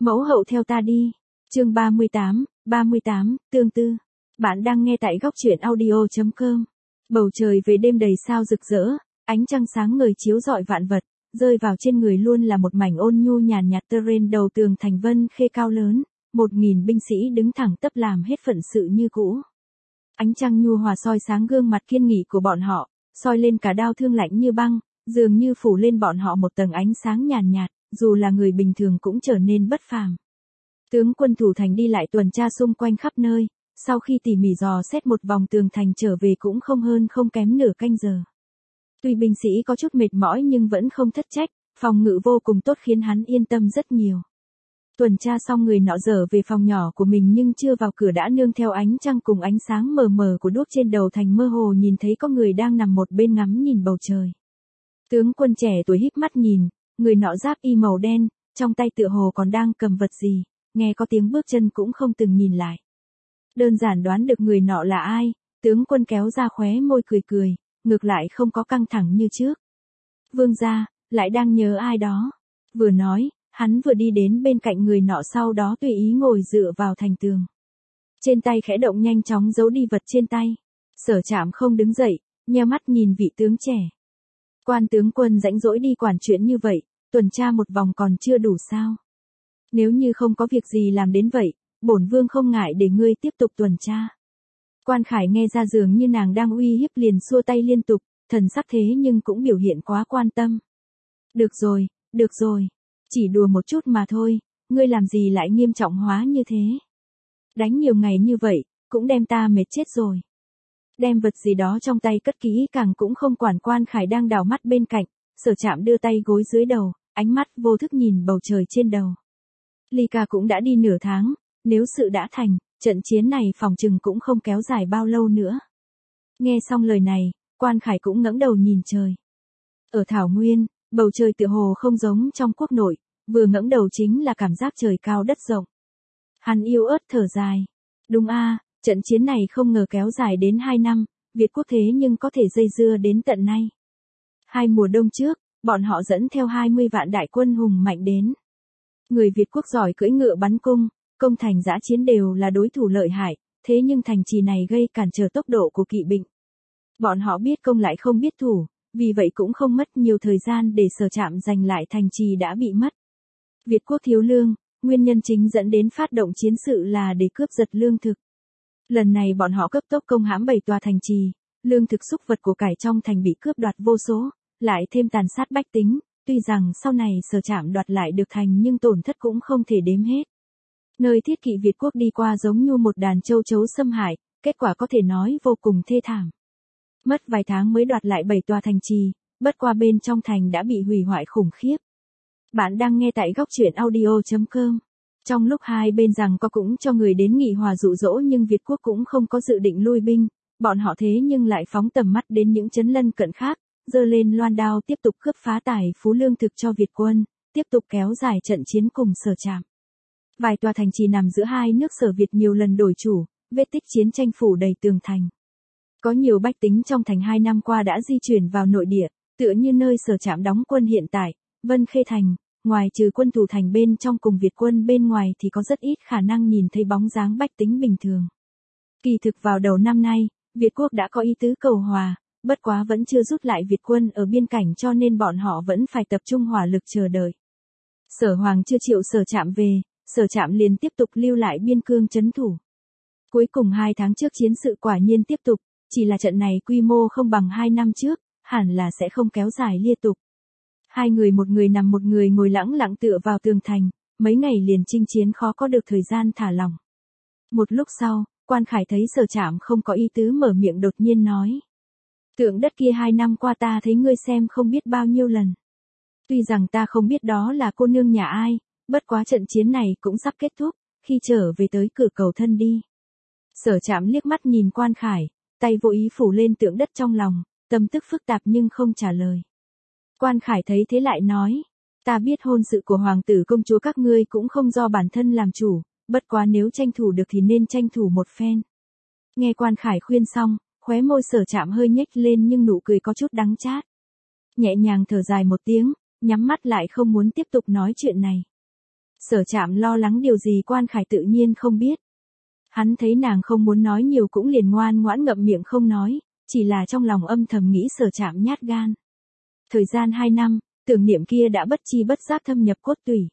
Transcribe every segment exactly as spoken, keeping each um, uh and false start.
Mẫu hậu theo ta đi. Chương ba mươi tám, ba mươi tám, tương tư. Bạn đang nghe tại góc truyện audio chấm com. Bầu trời về đêm đầy sao rực rỡ, ánh trăng sáng ngời chiếu rọi vạn vật, rơi vào trên người luôn là một mảnh ôn nhu nhàn nhạt terrain đầu tường thành Vân Khê cao lớn, một nghìn binh sĩ đứng thẳng tắp làm hết phận sự như cũ. Ánh trăng nhu hòa soi sáng gương mặt kiên nghị của bọn họ, soi lên cả đau thương lạnh như băng, dường như phủ lên bọn họ một tầng ánh sáng nhàn nhạt, dù là người bình thường cũng trở nên bất phàm. Tướng quân thủ thành đi lại tuần tra xung quanh khắp nơi, sau khi tỉ mỉ dò xét một vòng tường thành trở về cũng không hơn không kém nửa canh giờ. Tuy binh sĩ có chút mệt mỏi nhưng vẫn không thất trách, phòng ngự vô cùng tốt khiến hắn yên tâm rất nhiều. Tuần tra xong người nọ dở về phòng nhỏ của mình nhưng chưa vào cửa đã nương theo ánh trăng cùng ánh sáng mờ mờ của đuốc trên đầu thành mơ hồ nhìn thấy có người đang nằm một bên ngắm nhìn bầu trời. Tướng quân trẻ tuổi híp mắt nhìn, người nọ giáp y màu đen, trong tay tựa hồ còn đang cầm vật gì, nghe có tiếng bước chân cũng không từng nhìn lại. Đơn giản đoán được người nọ là ai, tướng quân kéo ra khóe môi cười cười, ngược lại không có căng thẳng như trước. Vương gia, lại đang nhớ ai đó. Vừa nói, hắn vừa đi đến bên cạnh người nọ sau đó tùy ý ngồi dựa vào thành tường. Trên tay khẽ động nhanh chóng giấu đi vật trên tay. Sở Trạm không đứng dậy, nheo mắt nhìn vị tướng trẻ. Quan tướng quân rãnh rỗi đi quản chuyện như vậy, tuần tra một vòng còn chưa đủ sao? Nếu như không có việc gì làm đến vậy, bổn vương không ngại để ngươi tiếp tục tuần tra. Quan Khải nghe ra dường như nàng đang uy hiếp liền xua tay liên tục, thần sắc thế nhưng cũng biểu hiện quá quan tâm. Được rồi, được rồi, chỉ đùa một chút mà thôi, ngươi làm gì lại nghiêm trọng hóa như thế? Đánh nhiều ngày như vậy, cũng đem ta mệt chết rồi. Đem vật gì đó trong tay cất kỹ càng cũng không quản Quan Khải đang đảo mắt bên cạnh, Sở Trạm đưa tay gối dưới đầu, ánh mắt vô thức nhìn bầu trời trên đầu. Ly Ca cũng đã đi nửa tháng, nếu sự đã thành, trận chiến này phòng chừng cũng không kéo dài bao lâu nữa. Nghe xong lời này, Quan Khải cũng ngẩng đầu nhìn trời. Ở Thảo Nguyên, bầu trời tựa hồ không giống trong quốc nội, vừa ngẩng đầu chính là cảm giác trời cao đất rộng. Hắn yếu ớt thở dài. Đúng a, trận chiến này không ngờ kéo dài đến hai năm, Việt quốc thế nhưng có thể dây dưa đến tận nay. Hai mùa đông trước, bọn họ dẫn theo hai mươi vạn đại quân hùng mạnh đến. Người Việt quốc giỏi cưỡi ngựa bắn cung, công thành dã chiến đều là đối thủ lợi hại, thế nhưng thành trì này gây cản trở tốc độ của kỵ binh. Bọn họ biết công lại không biết thủ, vì vậy cũng không mất nhiều thời gian để Sở Trạm giành lại thành trì đã bị mất. Việt quốc thiếu lương, nguyên nhân chính dẫn đến phát động chiến sự là để cướp giật lương thực. Lần này bọn họ cấp tốc công hãm bảy tòa thành trì, lương thực xúc vật của cải trong thành bị cướp đoạt vô số, lại thêm tàn sát bách tính, tuy rằng sau này Sở Trạm đoạt lại được thành nhưng tổn thất cũng không thể đếm hết. Nơi thiết kỵ Việt quốc đi qua giống như một đàn châu chấu xâm hại, kết quả có thể nói vô cùng thê thảm. Mất vài tháng mới đoạt lại bảy tòa thành trì, bất qua bên trong thành đã bị hủy hoại khủng khiếp. Bạn đang nghe tại góc truyện audio chấm com. Trong lúc hai bên rằng có cũng cho người đến nghị hòa dụ dỗ nhưng Việt quốc cũng không có dự định lui binh, bọn họ thế nhưng lại phóng tầm mắt đến những trấn lân cận khác, giơ lên loan đao tiếp tục cướp phá tài phú lương thực cho Việt quân, tiếp tục kéo dài trận chiến cùng Sở Trạm. Vài tòa thành trì nằm giữa hai nước Sở Việt nhiều lần đổi chủ, vết tích chiến tranh phủ đầy tường thành. Có nhiều bách tính trong thành hai năm qua đã di chuyển vào nội địa, tựa như nơi Sở Trạm đóng quân hiện tại, Vân Khê thành, ngoài trừ quân thủ thành bên trong cùng Việt quân bên ngoài thì có rất ít khả năng nhìn thấy bóng dáng bách tính bình thường. Kỳ thực vào đầu năm nay, Việt quốc đã có ý tứ cầu hòa, bất quá vẫn chưa rút lại Việt quân ở biên cảnh cho nên bọn họ vẫn phải tập trung hỏa lực chờ đợi. Sở Hoàng chưa chịu Sở Trạm về, Sở Trạm liền tiếp tục lưu lại biên cương trấn thủ. Cuối cùng hai tháng trước chiến sự quả nhiên tiếp tục, chỉ là trận này quy mô không bằng hai năm trước, hẳn là sẽ không kéo dài liên tục. Hai người một người nằm một người ngồi lẳng lặng tựa vào tường thành, mấy ngày liền chinh chiến khó có được thời gian thả lỏng. Một lúc sau, Quan Khải thấy Sở Trạm không có ý tứ mở miệng đột nhiên nói. Tượng đất kia hai năm qua ta thấy ngươi xem không biết bao nhiêu lần. Tuy rằng ta không biết đó là cô nương nhà ai, bất quá trận chiến này cũng sắp kết thúc, khi trở về tới cửa cầu thân đi. Sở Trạm liếc mắt nhìn Quan Khải, tay vô ý phủ lên tượng đất trong lòng, tâm tức phức tạp nhưng không trả lời. Quan Khải thấy thế lại nói, ta biết hôn sự của hoàng tử công chúa các ngươi cũng không do bản thân làm chủ, bất quá nếu tranh thủ được thì nên tranh thủ một phen. Nghe Quan Khải khuyên xong, khóe môi Sở Trạm hơi nhếch lên nhưng nụ cười có chút đắng chát. Nhẹ nhàng thở dài một tiếng, nhắm mắt lại không muốn tiếp tục nói chuyện này. Sở Trạm lo lắng điều gì Quan Khải tự nhiên không biết. Hắn thấy nàng không muốn nói nhiều cũng liền ngoan ngoãn ngậm miệng không nói, chỉ là trong lòng âm thầm nghĩ Sở Trạm nhát gan. Thời gian hai năm, tưởng niệm kia đã bất chi bất giác thâm nhập cốt tủy.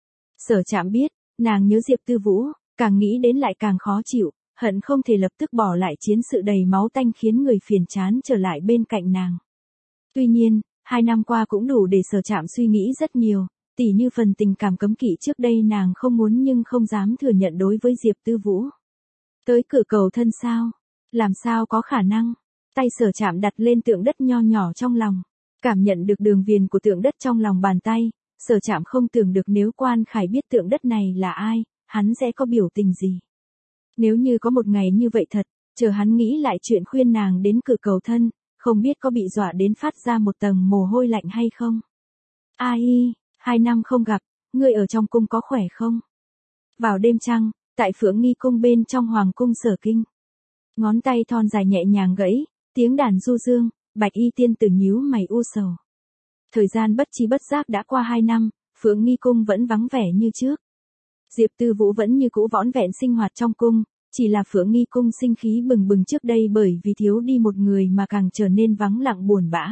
Sở Trạm biết, nàng nhớ Diệp Tư Vũ, càng nghĩ đến lại càng khó chịu, hận không thể lập tức bỏ lại chiến sự đầy máu tanh khiến người phiền chán trở lại bên cạnh nàng. Tuy nhiên, hai năm qua cũng đủ để Sở Trạm suy nghĩ rất nhiều, tỉ như phần tình cảm cấm kỵ trước đây nàng không muốn nhưng không dám thừa nhận đối với Diệp Tư Vũ. Tới cửa cầu thân sao? Làm sao có khả năng? Tay Sở Trạm đặt lên tượng đất nho nhỏ trong lòng, cảm nhận được đường viền của tượng đất trong lòng bàn tay, Sở Trạm không tưởng được nếu Quan Khải biết tượng đất này là ai, hắn sẽ có biểu tình gì. Nếu như có một ngày như vậy thật, chờ hắn nghĩ lại chuyện khuyên nàng đến cửa cầu thân, không biết có bị dọa đến phát ra một tầng mồ hôi lạnh hay không. Ai, hai năm không gặp, ngươi ở trong cung có khỏe không? Vào đêm trăng, tại Phượng Nghi cung bên trong Hoàng cung Sở Kinh. Ngón tay thon dài nhẹ nhàng gãy, tiếng đàn du dương, Bạch Y tiên tử nhíu mày u sầu. Thời gian bất chi bất giác đã qua hai năm, Phượng Nghi cung vẫn vắng vẻ như trước. Diệp Tư Vũ vẫn như cũ vỏn vẹn sinh hoạt trong cung, chỉ là Phượng Nghi cung sinh khí bừng bừng trước đây bởi vì thiếu đi một người mà càng trở nên vắng lặng buồn bã.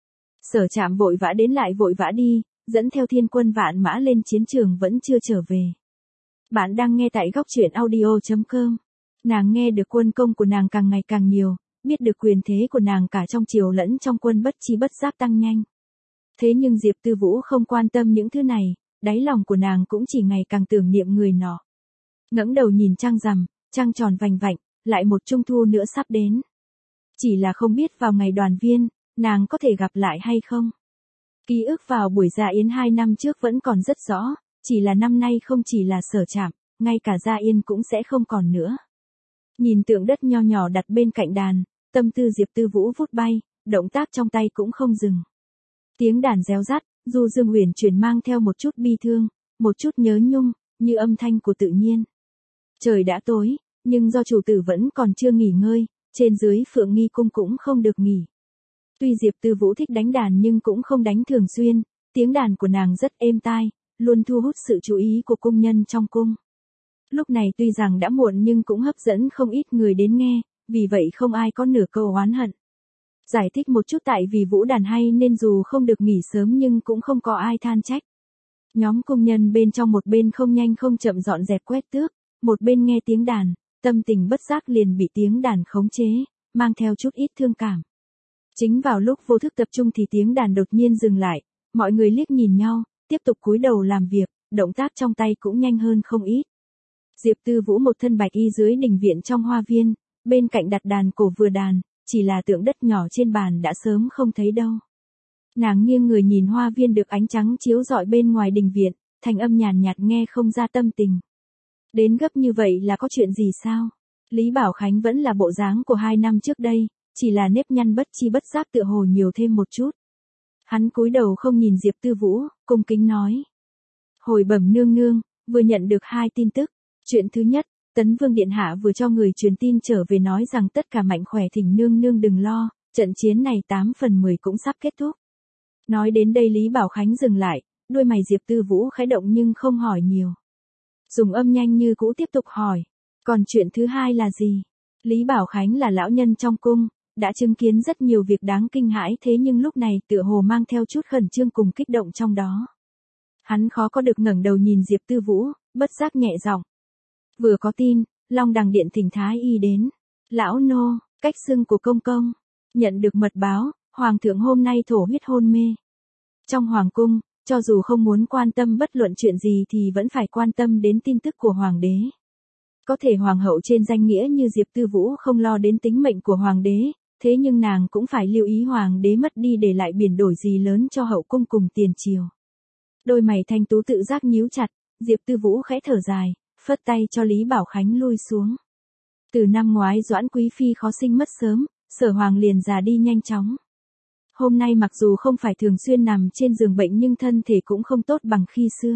Sở Trạm vội vã đến lại vội vã đi, dẫn theo thiên quân vạn mã lên chiến trường vẫn chưa trở về. Bạn đang nghe tại góc truyện audio chấm com. Nàng nghe được quân công của nàng càng ngày càng nhiều, biết được quyền thế của nàng cả trong triều lẫn trong quân bất chi bất giác tăng nhanh. Thế nhưng Diệp Tư Vũ không quan tâm những thứ này, đáy lòng của nàng cũng chỉ ngày càng tưởng niệm người nọ. Ngẩng đầu nhìn trăng rằm, trăng tròn vành vạnh, lại một trung thu nữa sắp đến. Chỉ là không biết vào ngày đoàn viên, nàng có thể gặp lại hay không. Ký ức vào buổi dạ yến hai năm trước vẫn còn rất rõ, chỉ là năm nay không chỉ là Sở Trạm, ngay cả Gia Yên cũng sẽ không còn nữa. Nhìn tượng đất nho nhỏ đặt bên cạnh đàn, tâm tư Diệp Tư Vũ vút bay, động tác trong tay cũng không dừng. Tiếng đàn réo rắt, du dương huyền chuyển mang theo một chút bi thương, một chút nhớ nhung, như âm thanh của tự nhiên. Trời đã tối, nhưng do chủ tử vẫn còn chưa nghỉ ngơi, trên dưới Phượng Nghi cung cũng không được nghỉ. Tuy Diệp Tư Vũ thích đánh đàn nhưng cũng không đánh thường xuyên, tiếng đàn của nàng rất êm tai, luôn thu hút sự chú ý của cung nhân trong cung. Lúc này tuy rằng đã muộn nhưng cũng hấp dẫn không ít người đến nghe, vì vậy không ai có nửa câu oán hận. Giải thích một chút tại vì vũ đàn hay nên dù không được nghỉ sớm nhưng cũng không có ai than trách. Nhóm cung nhân bên trong một bên không nhanh không chậm dọn dẹp quét tước, một bên nghe tiếng đàn, tâm tình bất giác liền bị tiếng đàn khống chế, mang theo chút ít thương cảm. Chính vào lúc vô thức tập trung thì tiếng đàn đột nhiên dừng lại, mọi người liếc nhìn nhau, tiếp tục cúi đầu làm việc, động tác trong tay cũng nhanh hơn không ít. Diệp Tư Vũ một thân bạch y dưới đình viện trong hoa viên, bên cạnh đặt đàn cổ vừa đàn, chỉ là tượng đất nhỏ trên bàn đã sớm không thấy đâu. Nàng nghiêng người nhìn hoa viên được ánh trắng chiếu rọi bên ngoài đình viện, thành âm nhàn nhạt nghe không ra tâm tình. Đến gấp như vậy là có chuyện gì sao? Lý Bảo Khánh vẫn là bộ dáng của hai năm trước đây, chỉ là nếp nhăn bất chi bất giác tựa hồ nhiều thêm một chút. Hắn cúi đầu không nhìn Diệp Tư Vũ, cung kính nói. Hồi bẩm nương nương, vừa nhận được hai tin tức. Chuyện thứ nhất, Tấn Vương Điện Hạ vừa cho người truyền tin trở về nói rằng tất cả mạnh khỏe thỉnh nương nương đừng lo, trận chiến này tám phần mười cũng sắp kết thúc. Nói đến đây Lý Bảo Khánh dừng lại, đuôi mày Diệp Tư Vũ khẽ động nhưng không hỏi nhiều. Dùng âm nhanh như cũ tiếp tục hỏi, còn chuyện thứ hai là gì? Lý Bảo Khánh là lão nhân trong cung, đã chứng kiến rất nhiều việc đáng kinh hãi thế nhưng lúc này tựa hồ mang theo chút khẩn trương cùng kích động trong đó. Hắn khó có được ngẩng đầu nhìn Diệp Tư Vũ, bất giác nhẹ giọng. Vừa có tin, Long Đằng Điện thỉnh Thái Y đến. Lão nô, cách xưng của công công. Nhận được mật báo, Hoàng thượng hôm nay thổ huyết hôn mê. Trong Hoàng cung, cho dù không muốn quan tâm bất luận chuyện gì thì vẫn phải quan tâm đến tin tức của Hoàng đế. Có thể Hoàng hậu trên danh nghĩa như Diệp Tư Vũ không lo đến tính mệnh của Hoàng đế, thế nhưng nàng cũng phải lưu ý Hoàng đế mất đi để lại biển đổi gì lớn cho hậu cung cùng tiền triều. Đôi mày thanh tú tự giác nhíu chặt, Diệp Tư Vũ khẽ thở dài, phất tay cho Lý Bảo Khánh lui xuống. Từ năm ngoái Doãn Quý Phi khó sinh mất sớm, Sở Hoàng liền già đi nhanh chóng. Hôm nay mặc dù không phải thường xuyên nằm trên giường bệnh nhưng thân thể cũng không tốt bằng khi xưa.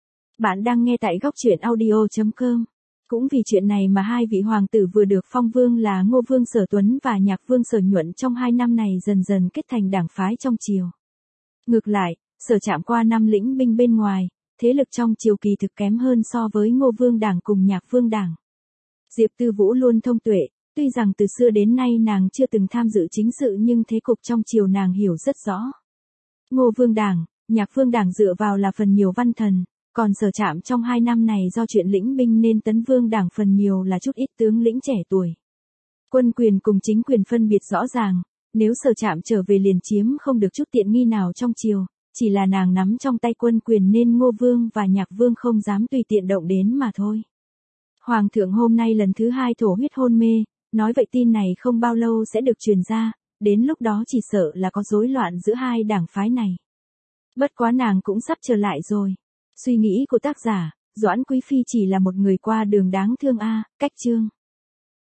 Bạn đang nghe tại góc truyện audio chấm com. Cũng vì chuyện này mà hai vị hoàng tử vừa được phong vương là Ngô Vương Sở Tuấn và Nhạc Vương Sở Nhuận trong hai năm này dần dần kết thành đảng phái trong triều. Ngược lại, Sở Trạm qua năm lĩnh binh bên ngoài, thế lực trong triều kỳ thực kém hơn so với Ngô Vương Đảng cùng Nhạc Vương Đảng. Diệp Tư Vũ luôn thông tuệ, tuy rằng từ xưa đến nay nàng chưa từng tham dự chính sự nhưng thế cục trong triều nàng hiểu rất rõ. Ngô Vương Đảng, Nhạc Vương Đảng dựa vào là phần nhiều văn thần, còn Sở Trạm trong hai năm này do chuyện lĩnh binh nên Tấn Vương Đảng phần nhiều là chút ít tướng lĩnh trẻ tuổi. Quân quyền cùng chính quyền phân biệt rõ ràng, nếu Sở Trạm trở về liền chiếm không được chút tiện nghi nào trong triều, chỉ là nàng nắm trong tay quân quyền nên Ngô Vương và Nhạc Vương không dám tùy tiện động đến mà thôi. Hoàng thượng hôm nay lần thứ hai thổ huyết hôn mê, nói vậy tin này không bao lâu sẽ được truyền ra, đến lúc đó chỉ sợ là có rối loạn giữa hai đảng phái này. Bất quá nàng cũng sắp trở lại rồi. Suy nghĩ của tác giả, Doãn Quý Phi chỉ là một người qua đường đáng thương a, cách chương.